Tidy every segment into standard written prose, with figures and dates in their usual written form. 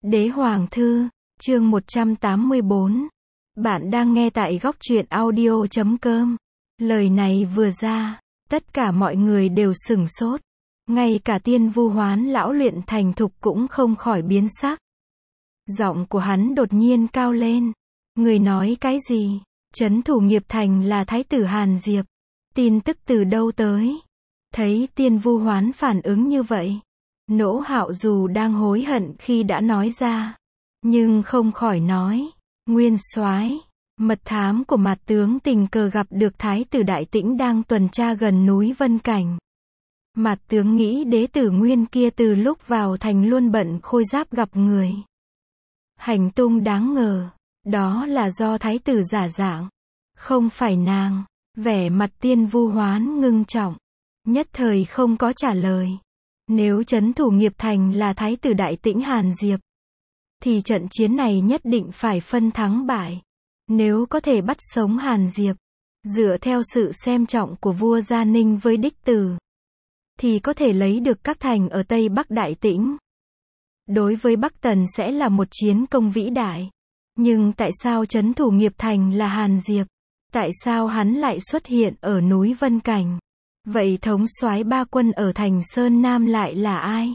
Đế Hoàng Thư, chương 184. Bạn đang nghe tại góc truyện audio.com. Lời này vừa ra, tất cả mọi người đều sửng sốt. Ngay cả Tiên Vu Hoán lão luyện thành thục cũng không khỏi biến sắc. Giọng của hắn đột nhiên cao lên. Người nói cái gì? Trấn thủ nghiệp thành là Thái tử Hàn Diệp. Tin tức từ đâu tới? Thấy Tiên Vu Hoán phản ứng như vậy, Nỗ Hạo dù đang hối hận khi đã nói ra, nhưng không khỏi nói, Nguyên soái, mật thám của Mạt tướng tình cờ gặp được Thái tử Đại Tĩnh đang tuần tra gần núi Vân Cảnh. Mạt tướng nghĩ đế tử Nguyên kia từ lúc vào thành luôn bận khôi giáp gặp người. Hành tung đáng ngờ, đó là do Thái tử giả dạng, không phải nàng. Vẻ mặt Tiên Vu Hoán ngưng trọng, nhất thời không có trả lời. Nếu trấn thủ nghiệp thành là Thái tử Đại Tĩnh Hàn Diệp, thì trận chiến này nhất định phải phân thắng bại. Nếu có thể bắt sống Hàn Diệp, dựa theo sự xem trọng của vua Gia Ninh với đích tử, thì có thể lấy được các thành ở Tây Bắc Đại Tĩnh. Đối với Bắc Tần sẽ là một chiến công vĩ đại. Nhưng tại sao trấn thủ nghiệp thành là Hàn Diệp? Tại sao hắn lại xuất hiện ở núi Vân Cảnh? Vậy thống soái ba quân ở thành Sơn Nam lại là ai?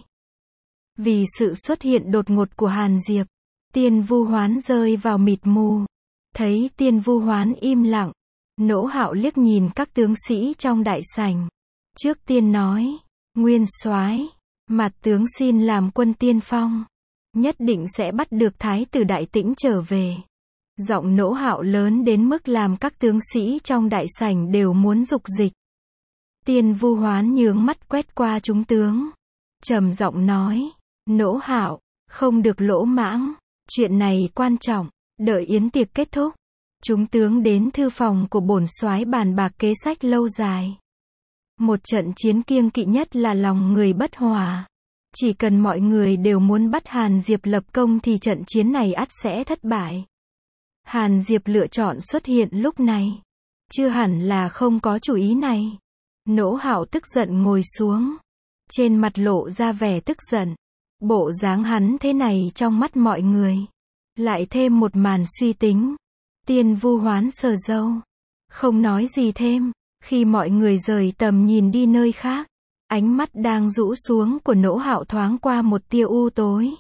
Vì sự xuất hiện đột ngột của Hàn Diệp, Tiên Vu Hoán rơi vào mịt mù. Thấy Tiên Vu Hoán im lặng, Nỗ Hạo liếc nhìn các tướng sĩ trong đại sảnh. Trước tiên nói, Nguyên soái, Mạt tướng xin làm quân tiên phong, nhất định sẽ bắt được Thái tử Đại Tĩnh trở về. Giọng Nỗ Hạo lớn đến mức làm các tướng sĩ trong đại sảnh đều muốn dục dịch. Tiên Vu Hoán nhướng mắt quét qua chúng tướng, trầm giọng nói, Nỗ Hạo, không được lỗ mãng, chuyện này quan trọng. Đợi yến tiệc kết thúc, chúng tướng đến thư phòng của bổn soái bàn bạc kế sách lâu dài. Một trận chiến kiêng kỵ nhất là lòng người bất hòa. Chỉ cần mọi người đều muốn bắt Hàn Diệp lập công thì trận chiến này ắt sẽ thất bại. Hàn Diệp lựa chọn xuất hiện lúc này, chưa hẳn là không có chủ ý này. Nỗ Hạo tức giận ngồi xuống, trên mặt lộ ra vẻ tức giận. Bộ dáng hắn thế này trong mắt mọi người, lại thêm một màn suy tính. Tiên Vu Hoán sờ râu, không nói gì thêm. Khi mọi người rời tầm nhìn đi nơi khác, ánh mắt đang rũ xuống của Nỗ Hạo thoáng qua một tia u tối,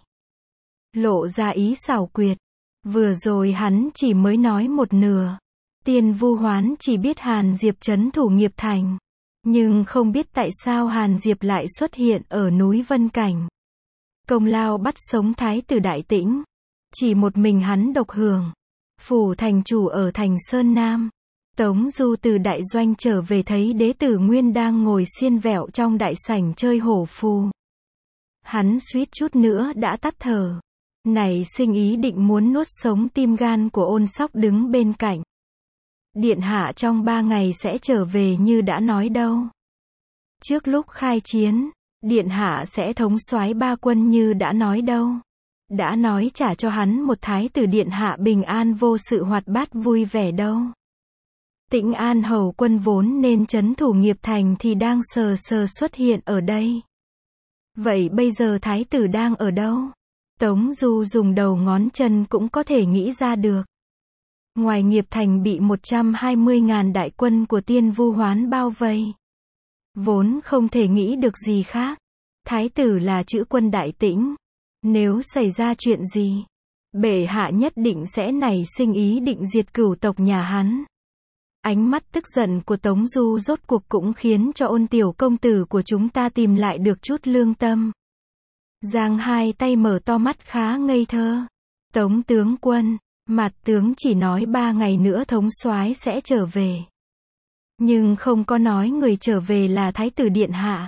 lộ ra ý xảo quyệt. Vừa rồi hắn chỉ mới nói một nửa. Tiên Vu Hoán chỉ biết Hàn Diệp trấn thủ nghiệp thành, nhưng không biết tại sao Hàn Diệp lại xuất hiện ở núi Vân Cảnh. Công lao bắt sống Thái tử Đại Tĩnh, chỉ một mình hắn độc hưởng. Phủ thành chủ ở thành Sơn Nam, Tống Du từ đại doanh trở về thấy đế tử Nguyên đang ngồi xiên vẹo trong đại sảnh chơi hổ phù. Hắn suýt chút nữa đã tắt thở, nảy sinh ý định muốn nuốt sống tim gan của Ôn Sóc đứng bên cạnh. Điện hạ trong 3 ngày sẽ trở về như đã nói đâu. Trước lúc khai chiến, điện hạ sẽ thống soái ba quân như đã nói đâu. Đã nói trả cho hắn một thái tử điện hạ bình an vô sự hoạt bát vui vẻ đâu. Tĩnh An hầu quân vốn nên trấn thủ nghiệp thành thì đang sờ sờ xuất hiện ở đây. Vậy bây giờ thái tử đang ở đâu? Tống Du dùng đầu ngón chân cũng có thể nghĩ ra được. Ngoài nghiệp thành bị 120.000 đại quân của Tiên Vu Hoán bao vây, vốn không thể nghĩ được gì khác. Thái tử là chữ quân Đại Tĩnh, nếu xảy ra chuyện gì, bệ hạ nhất định sẽ nảy sinh ý định diệt cửu tộc nhà hắn. Ánh mắt tức giận của Tống Du rốt cuộc cũng khiến cho Ôn tiểu công tử của chúng ta tìm lại được chút lương tâm. Giang hai tay mở to mắt khá ngây thơ. Tống tướng quân, Mạt tướng chỉ nói 3 ngày nữa thống soái sẽ trở về, nhưng không có nói người trở về là Thái tử điện hạ.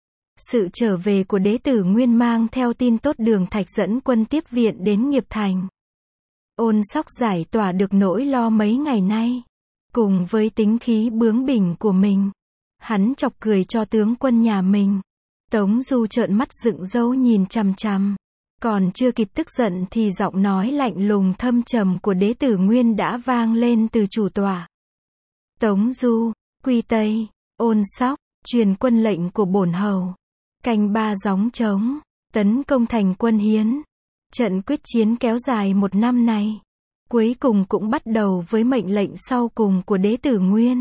Sự trở về của đế tử Nguyên mang theo tin tốt Đường Thạch dẫn quân tiếp viện đến nghiệp thành. Ôn Sóc giải tỏa được nỗi lo mấy ngày nay. Cùng với tính khí bướng bỉnh của mình, hắn chọc cười cho tướng quân nhà mình. Tống Du trợn mắt dựng râu nhìn chằm chằm. Còn chưa kịp tức giận thì giọng nói lạnh lùng thâm trầm của đế tử Nguyên đã vang lên từ chủ tọa. Tống Du, quy Tây, Ôn Sóc, truyền quân lệnh của bổn hầu. Canh ba gióng trống, tấn công thành Quân Hiến. Trận quyết chiến kéo dài 1 năm này, cuối cùng cũng bắt đầu với mệnh lệnh sau cùng của đế tử Nguyên.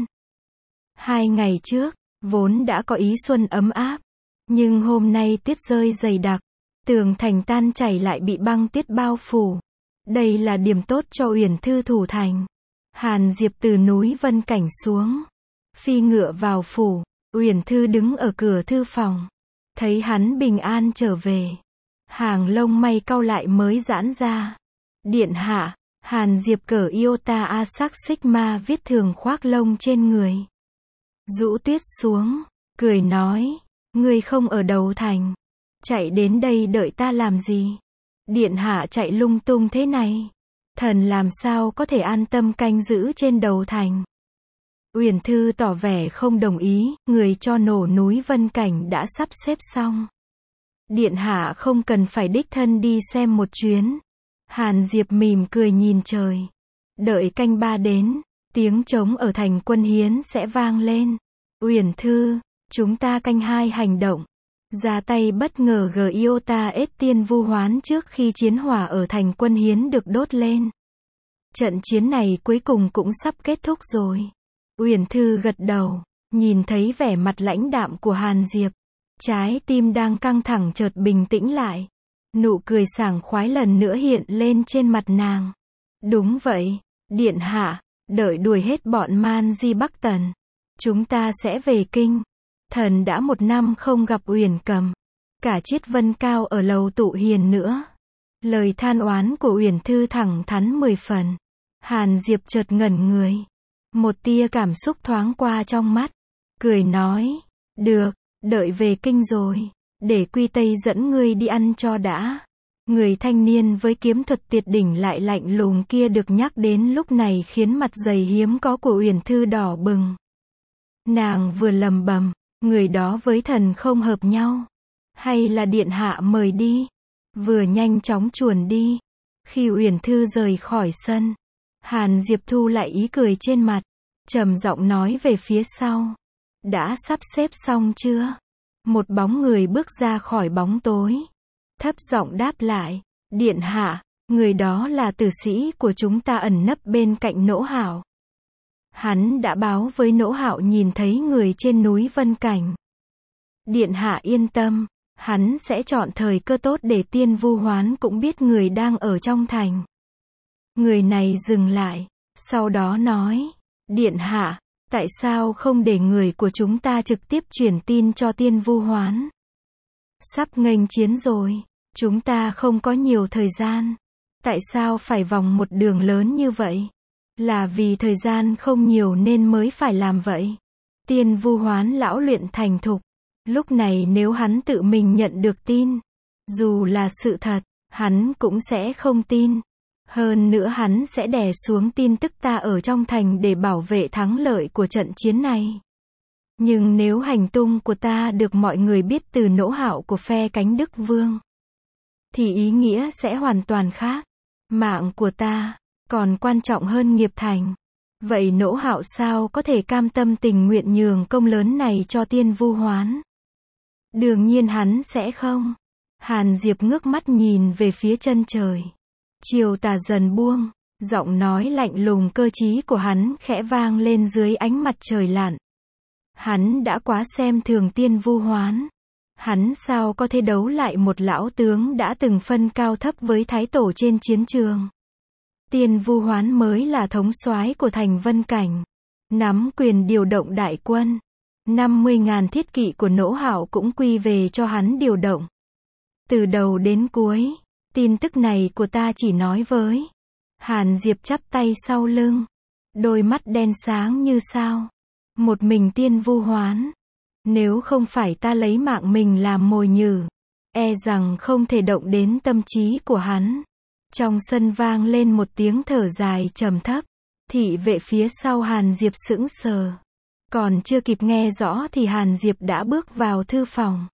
2 ngày trước, vốn đã có ý xuân ấm áp, nhưng hôm nay tuyết rơi dày đặc, tường thành tan chảy lại bị băng tuyết bao phủ. Đây là điểm tốt cho Uyển Thư thủ thành. Hàn Diệp từ núi Vân Cảnh xuống, phi ngựa vào phủ. Uyển Thư đứng ở cửa thư phòng, thấy hắn bình an trở về, hàng lông mày cau lại mới giãn ra. Điện hạ. Hàn Diệp cởi Iota Asac Sigma viết thường khoác lông trên người, rũ tuyết xuống, cười nói, ngươi không ở đầu thành, chạy đến đây đợi ta làm gì? Điện hạ chạy lung tung thế này, thần làm sao có thể an tâm canh giữ trên đầu thành? Uyển Thư tỏ vẻ không đồng ý, người cho nổ núi Vân Cảnh đã sắp xếp xong. Điện hạ không cần phải đích thân đi xem một chuyến. Hàn Diệp mỉm cười nhìn trời. Đợi canh 3 đến, tiếng trống ở thành Quân Hiến sẽ vang lên. Uyển Thư, chúng ta canh 2 hành động. Ra tay bất ngờ Giota ết tiên vu hoán trước khi chiến hỏa ở thành Quân Hiến được đốt lên. Trận chiến này cuối cùng cũng sắp kết thúc rồi. Uyển Thư gật đầu, nhìn thấy vẻ mặt lãnh đạm của Hàn Diệp. Trái tim đang căng thẳng chợt bình tĩnh lại. Nụ cười sảng khoái lần nữa hiện lên trên mặt nàng. Đúng vậy, điện hạ, đợi đuổi hết bọn Man Di Bắc Tần, chúng ta sẽ về kinh. Thần đã 1 năm không gặp Uyển Cầm, cả Chiết Vân Cao ở lầu tụ hiền nữa. Lời than oán của Uyển Thư thẳng thắn 10 phần. Hàn Diệp chợt ngẩn người, một tia cảm xúc thoáng qua trong mắt, cười nói, được, đợi về kinh rồi, để Quy Tây dẫn ngươi đi ăn cho đã. Người thanh niên với kiếm thuật tuyệt đỉnh lại lạnh lùng kia được nhắc đến lúc này khiến mặt dày hiếm có của Uyển Thư đỏ bừng. Nàng vừa lầm bầm, người đó với thần không hợp nhau, hay là điện hạ mời đi, vừa nhanh chóng chuồn đi. Khi Uyển Thư rời khỏi sân, Hàn Diệp thu lại ý cười trên mặt, trầm giọng nói về phía sau, đã sắp xếp xong chưa? Một bóng người bước ra khỏi bóng tối, thấp giọng đáp lại, điện hạ, người đó là tử sĩ của chúng ta ẩn nấp bên cạnh Nỗ Hạo. Hắn đã báo với Nỗ Hạo nhìn thấy người trên núi Vân Cảnh. Điện hạ yên tâm, hắn sẽ chọn thời cơ tốt để tiên vu hoán cũng biết người đang ở trong thành. Người này dừng lại, sau đó nói, điện hạ, tại sao không để người của chúng ta trực tiếp truyền tin cho tiên vu hoán? Sắp nghênh chiến rồi, chúng ta không có nhiều thời gian. Tại sao phải vòng một đường lớn như vậy? Là vì thời gian không nhiều nên mới phải làm vậy. Tiên vu hoán lão luyện thành thục. Lúc này nếu hắn tự mình nhận được tin, dù là sự thật, hắn cũng sẽ không tin. Hơn nữa hắn sẽ đè xuống tin tức ta ở trong thành để bảo vệ thắng lợi của trận chiến này. Nhưng nếu hành tung của ta được mọi người biết từ Nỗ Hạo của phe cánh Đức Vương, thì ý nghĩa sẽ hoàn toàn khác. Mạng của ta còn quan trọng hơn nghiệp thành. Vậy Nỗ Hạo sao có thể cam tâm tình nguyện nhường công lớn này cho tiên vu hoán? Đương nhiên hắn sẽ không. Hàn Diệp ngước mắt nhìn về phía chân trời. Chiều tà dần buông, giọng nói lạnh lùng cơ trí của hắn khẽ vang lên dưới ánh mặt trời lặn. Hắn đã quá xem thường tiên vu hoán. Hắn sao có thể đấu lại một lão tướng đã từng phân cao thấp với thái tổ trên chiến trường. Tiên vu hoán mới là thống soái của thành Vân Cảnh, nắm quyền điều động đại quân. 50.000 thiết kỵ của Nỗ Hạo cũng quy về cho hắn điều động. Từ đầu đến cuối, tin tức này của ta chỉ nói với. Hàn Diệp chắp tay sau lưng, đôi mắt đen sáng như sao. Một mình tiên vu hoán, nếu không phải ta lấy mạng mình làm mồi nhử, e rằng không thể động đến tâm trí của hắn. Trong sân vang lên một tiếng thở dài trầm thấp. Thị vệ phía sau Hàn Diệp sững sờ. Còn chưa kịp nghe rõ thì Hàn Diệp đã bước vào thư phòng.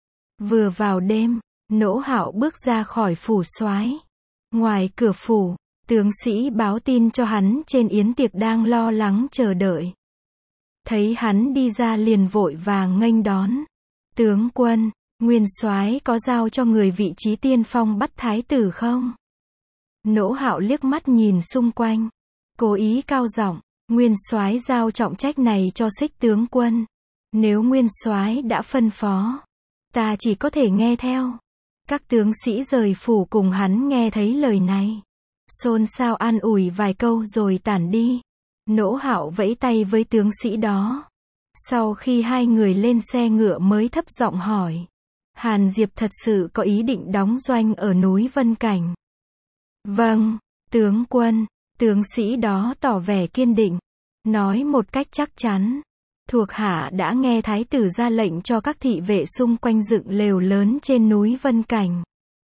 Vừa vào đêm, Nỗ Hạo bước ra khỏi phủ soái. Ngoài cửa phủ, tướng sĩ báo tin cho hắn trên yến tiệc đang lo lắng chờ đợi. Thấy hắn đi ra liền vội vàng nghênh đón. Tướng quân, Nguyên soái có giao cho người vị trí tiên phong bắt thái tử không? Nỗ Hạo liếc mắt nhìn xung quanh, cố ý cao giọng, Nguyên soái giao trọng trách này cho Xích tướng quân. Nếu Nguyên soái đã phân phó, ta chỉ có thể nghe theo. Các tướng sĩ rời phủ cùng hắn nghe thấy lời này, xôn xao an ủi vài câu rồi tản đi. Nỗ Hạo vẫy tay với tướng sĩ đó. Sau khi hai người lên xe ngựa mới thấp giọng hỏi, Hàn Diệp thật sự có ý định đóng doanh ở núi Vân Cảnh? Vâng, tướng quân. Tướng sĩ đó tỏ vẻ kiên định, nói một cách chắc chắn, thuộc hạ đã nghe thái tử ra lệnh cho các thị vệ xung quanh dựng lều lớn trên núi Vân Cảnh.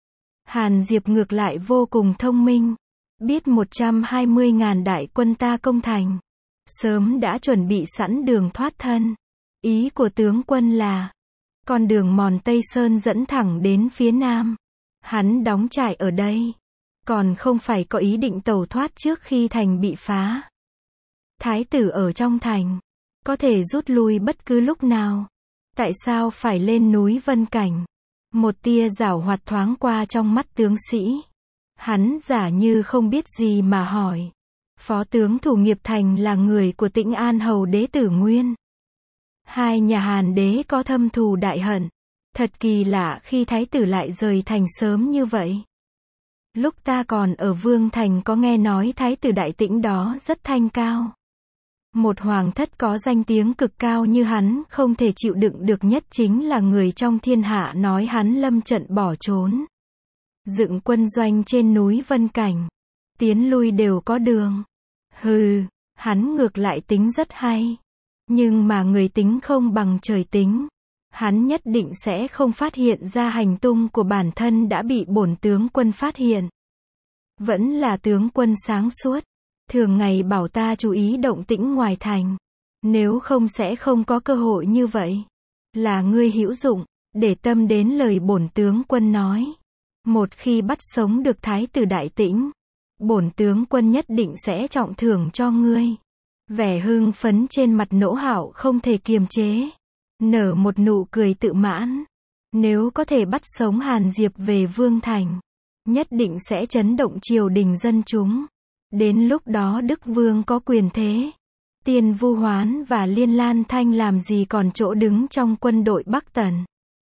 Hàn Diệp ngược lại vô cùng thông minh, biết 120.000 đại quân ta công thành, sớm đã chuẩn bị sẵn đường thoát thân. Ý của tướng quân là, con đường mòn Tây Sơn dẫn thẳng đến phía nam. Hắn đóng trại ở đây, còn không phải có ý định tẩu thoát trước khi thành bị phá. Thái tử ở trong thành, có thể rút lui bất cứ lúc nào. Tại sao phải lên núi Vân Cảnh? Một tia giảo hoạt thoáng qua trong mắt tướng sĩ. Hắn giả như không biết gì mà hỏi. Phó tướng Thủ Nghiệp Thành là người của Tĩnh An Hầu đế tử Nguyên. Hai nhà Hàn đế có thâm thù đại hận. Thật kỳ lạ khi thái tử lại rời thành sớm như vậy. Lúc ta còn ở Vương Thành có nghe nói thái tử Đại Tĩnh đó rất thanh cao. Một hoàng thất có danh tiếng cực cao như hắn không thể chịu đựng được, nhất chính là người trong thiên hạ nói hắn lâm trận bỏ trốn. Dựng quân doanh trên núi Vân Cảnh. Tiến lui đều có đường. Hừ, hắn ngược lại tính rất hay. Nhưng mà người tính không bằng trời tính. Hắn nhất định sẽ không phát hiện ra hành tung của bản thân đã bị bổn tướng quân phát hiện. Vẫn là tướng quân sáng suốt. Thường ngày bảo ta chú ý động tĩnh ngoài thành. Nếu không sẽ không có cơ hội như vậy. Là ngươi hữu dụng, để tâm đến lời bổn tướng quân nói. Một khi bắt sống được thái tử Đại Tĩnh, bổn tướng quân nhất định sẽ trọng thưởng cho ngươi. Vẻ hưng phấn trên mặt Nỗ Hạo không thể kiềm chế. Nở một nụ cười tự mãn. Nếu có thể bắt sống Hàn Diệp về Vương Thành, nhất định sẽ chấn động triều đình dân chúng. Đến lúc đó Đức Vương có quyền thế. Tiên Vu Hoán và Liên Lan Thanh làm gì còn chỗ đứng trong quân đội Bắc Tần.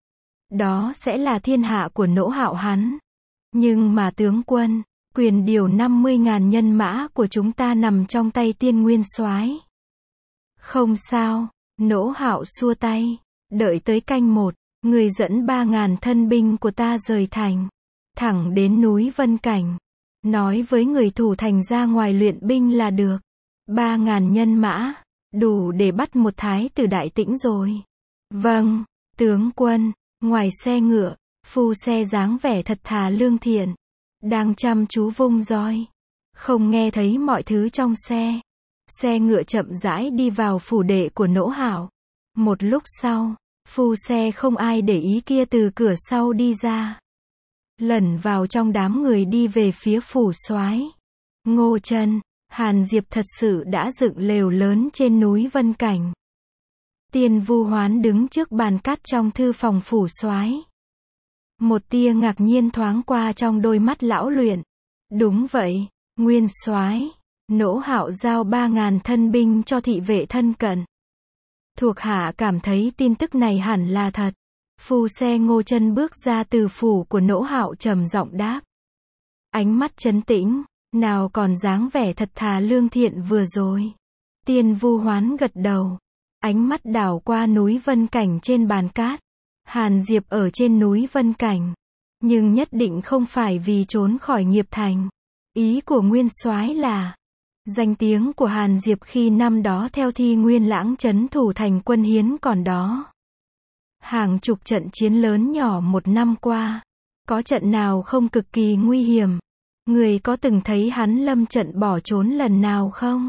Đó sẽ là thiên hạ của Nỗ Hạo hắn. Nhưng mà tướng quân, quyền điều 50.000 nhân mã của chúng ta nằm trong tay Tiên Nguyên soái. Không sao, Nỗ Hạo xua tay. Đợi tới canh 1, người dẫn 3.000 thân binh của ta rời thành, thẳng đến núi Vân Cảnh. Nói với người thủ thành ra ngoài luyện binh là được. 3.000 nhân mã, đủ để bắt một thái tử Đại Tĩnh rồi. Vâng, tướng quân. Ngoài xe ngựa, phu xe dáng vẻ thật thà lương thiện, đang chăm chú vung roi. Không nghe thấy mọi thứ trong xe. Xe ngựa chậm rãi đi vào phủ đệ của Nỗ Hạo. Một lúc sau, phu xe không ai để ý kia từ cửa sau đi ra. Lẩn vào trong đám người đi về phía phủ soái. Ngô Chân, Hàn Diệp thật sự đã dựng lều lớn trên núi Vân Cảnh. Tiên Vu Hoán đứng trước bàn cát trong thư phòng phủ soái. Một tia ngạc nhiên thoáng qua trong đôi mắt lão luyện. Đúng vậy, Nguyên soái. Nỗ Hạo giao 3.000 thân binh cho thị vệ thân cận. Thuộc hạ cảm thấy tin tức này hẳn là thật. Phu xe Ngô Chân bước ra từ phủ của Nỗ Hạo trầm giọng đáp. Ánh mắt trấn tĩnh, nào còn dáng vẻ thật thà lương thiện vừa rồi. Tiên Vu Hoán gật đầu. Ánh mắt đảo qua núi Vân Cảnh trên bàn cát. Hàn Diệp ở trên núi Vân Cảnh. Nhưng nhất định không phải vì trốn khỏi Nghiệp Thành. Ý của Nguyên soái là, danh tiếng của Hàn Diệp khi năm đó theo Thi Nguyên Lãng trấn thủ thành quân Hiến còn đó. Hàng chục trận chiến lớn nhỏ một năm qua. Có trận nào không cực kỳ nguy hiểm? Người có từng thấy hắn lâm trận bỏ trốn lần nào không?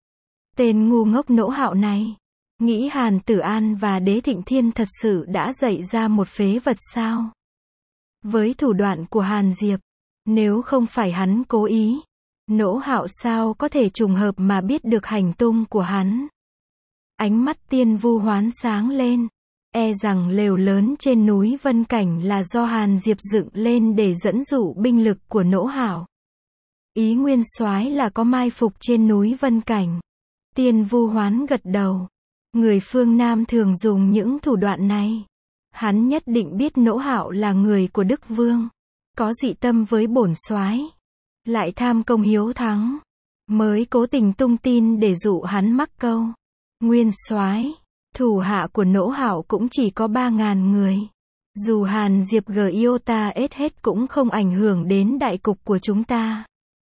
Tên ngu ngốc Nỗ Hạo này. Nghĩ Hàn Tử An và Đế Thịnh Thiên thật sự đã dạy ra một phế vật sao? Với thủ đoạn của Hàn Diệp, nếu không phải hắn cố ý, Nỗ Hạo sao có thể trùng hợp mà biết được hành tung của hắn? Ánh mắt Tiên Vu Hoán sáng lên. E rằng lều lớn trên núi Vân Cảnh là do Hàn Diệp dựng lên để dẫn dụ binh lực của Nỗ Hạo. Ý nguyên soái là có mai phục trên núi Vân Cảnh. Tiên Vu Hoán gật đầu. Người phương Nam thường dùng những thủ đoạn này. Hắn nhất định biết Nỗ Hạo là người của Đức Vương, có dị tâm với bổn soái, lại tham công hiếu thắng, mới cố tình tung tin để dụ hắn mắc câu. Nguyên soái, thủ hạ của Nỗ Hạo cũng chỉ có 3.000 người. Dù Hàn Diệp Giota hết cũng không ảnh hưởng đến đại cục của chúng ta.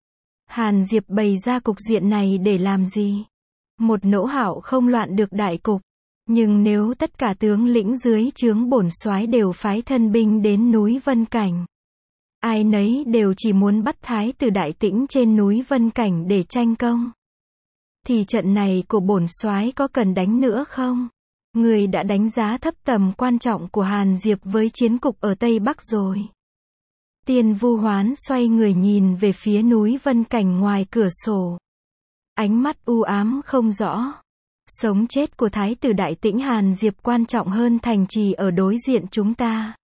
Hàn Diệp bày ra cục diện này để làm gì? Một Nỗ Hạo không loạn được đại cục. Nhưng nếu tất cả tướng lĩnh dưới trướng bổn soái đều phái thân binh đến núi Vân Cảnh, ai nấy đều chỉ muốn bắt thái tử Đại Tĩnh trên núi Vân Cảnh để tranh công, thì trận này của bổn soái có cần đánh nữa không? Người đã đánh giá thấp tầm quan trọng của Hàn Diệp với chiến cục ở Tây Bắc rồi. Tiên Vu Hoán xoay người nhìn về phía núi Vân Cảnh ngoài cửa sổ. Ánh mắt u ám không rõ. Sống chết của thái tử Đại Tĩnh Hàn Diệp quan trọng hơn thành trì ở đối diện chúng ta.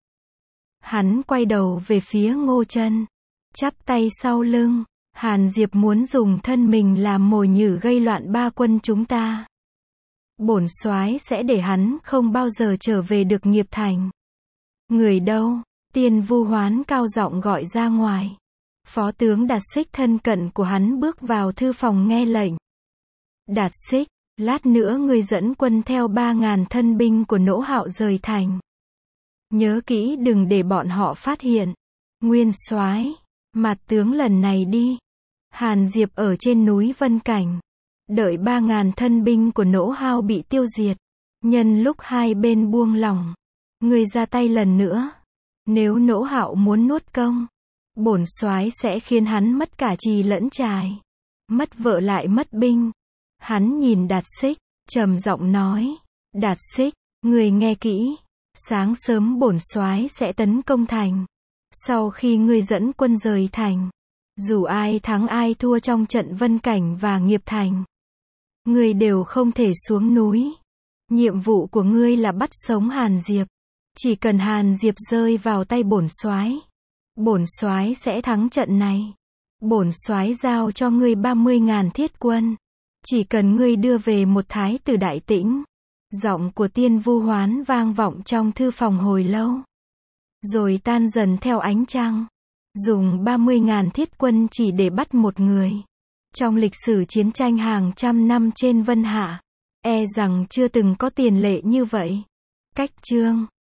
Hắn quay đầu về phía Ngô Chân, chắp tay sau lưng. Hàn Diệp muốn dùng thân mình làm mồi nhử gây loạn ba quân chúng ta. Bổn soái sẽ để hắn không bao giờ trở về được Nghiệp Thành. Người đâu? Tiên Vu Hoán cao giọng gọi ra ngoài. Phó tướng Đạt Xích thân cận của hắn bước vào thư phòng nghe lệnh. Đạt Xích, lát nữa ngươi dẫn quân theo 3.000 thân binh của Nỗ Hạo rời thành. Nhớ kỹ đừng để bọn họ phát hiện. Nguyên soái, mặt tướng lần này đi. Hàn Diệp ở trên núi Vân Cảnh, đợi 3.000 thân binh của Nỗ Hạo bị tiêu diệt. Nhân lúc hai bên buông lỏng, ngươi ra tay lần nữa. Nếu Nỗ Hạo muốn nuốt công, bổn soái sẽ khiến hắn mất cả trì lẫn trài, mất vợ lại mất binh. Hắn nhìn Đạt Xích, trầm giọng nói, Đạt Xích, người nghe kỹ, sáng sớm bổn soái sẽ tấn công thành. Sau khi ngươi dẫn quân rời thành, dù ai thắng ai thua trong trận Vân Cảnh và Nghiệp Thành, ngươi đều không thể xuống núi. Nhiệm vụ của ngươi là bắt sống Hàn Diệp. Chỉ cần Hàn Diệp rơi vào tay bổn soái sẽ thắng trận này. Bổn soái giao cho ngươi 30.000 thiết quân. Chỉ cần ngươi đưa về một thái tử Đại Tĩnh. Giọng của Tiên Vu Hoán vang vọng trong thư phòng hồi lâu, rồi tan dần theo ánh trăng. Dùng 30.000 thiết quân chỉ để bắt một người. Trong lịch sử chiến tranh hàng trăm năm trên Vân Hạ, e rằng chưa từng có tiền lệ như vậy. Cách chương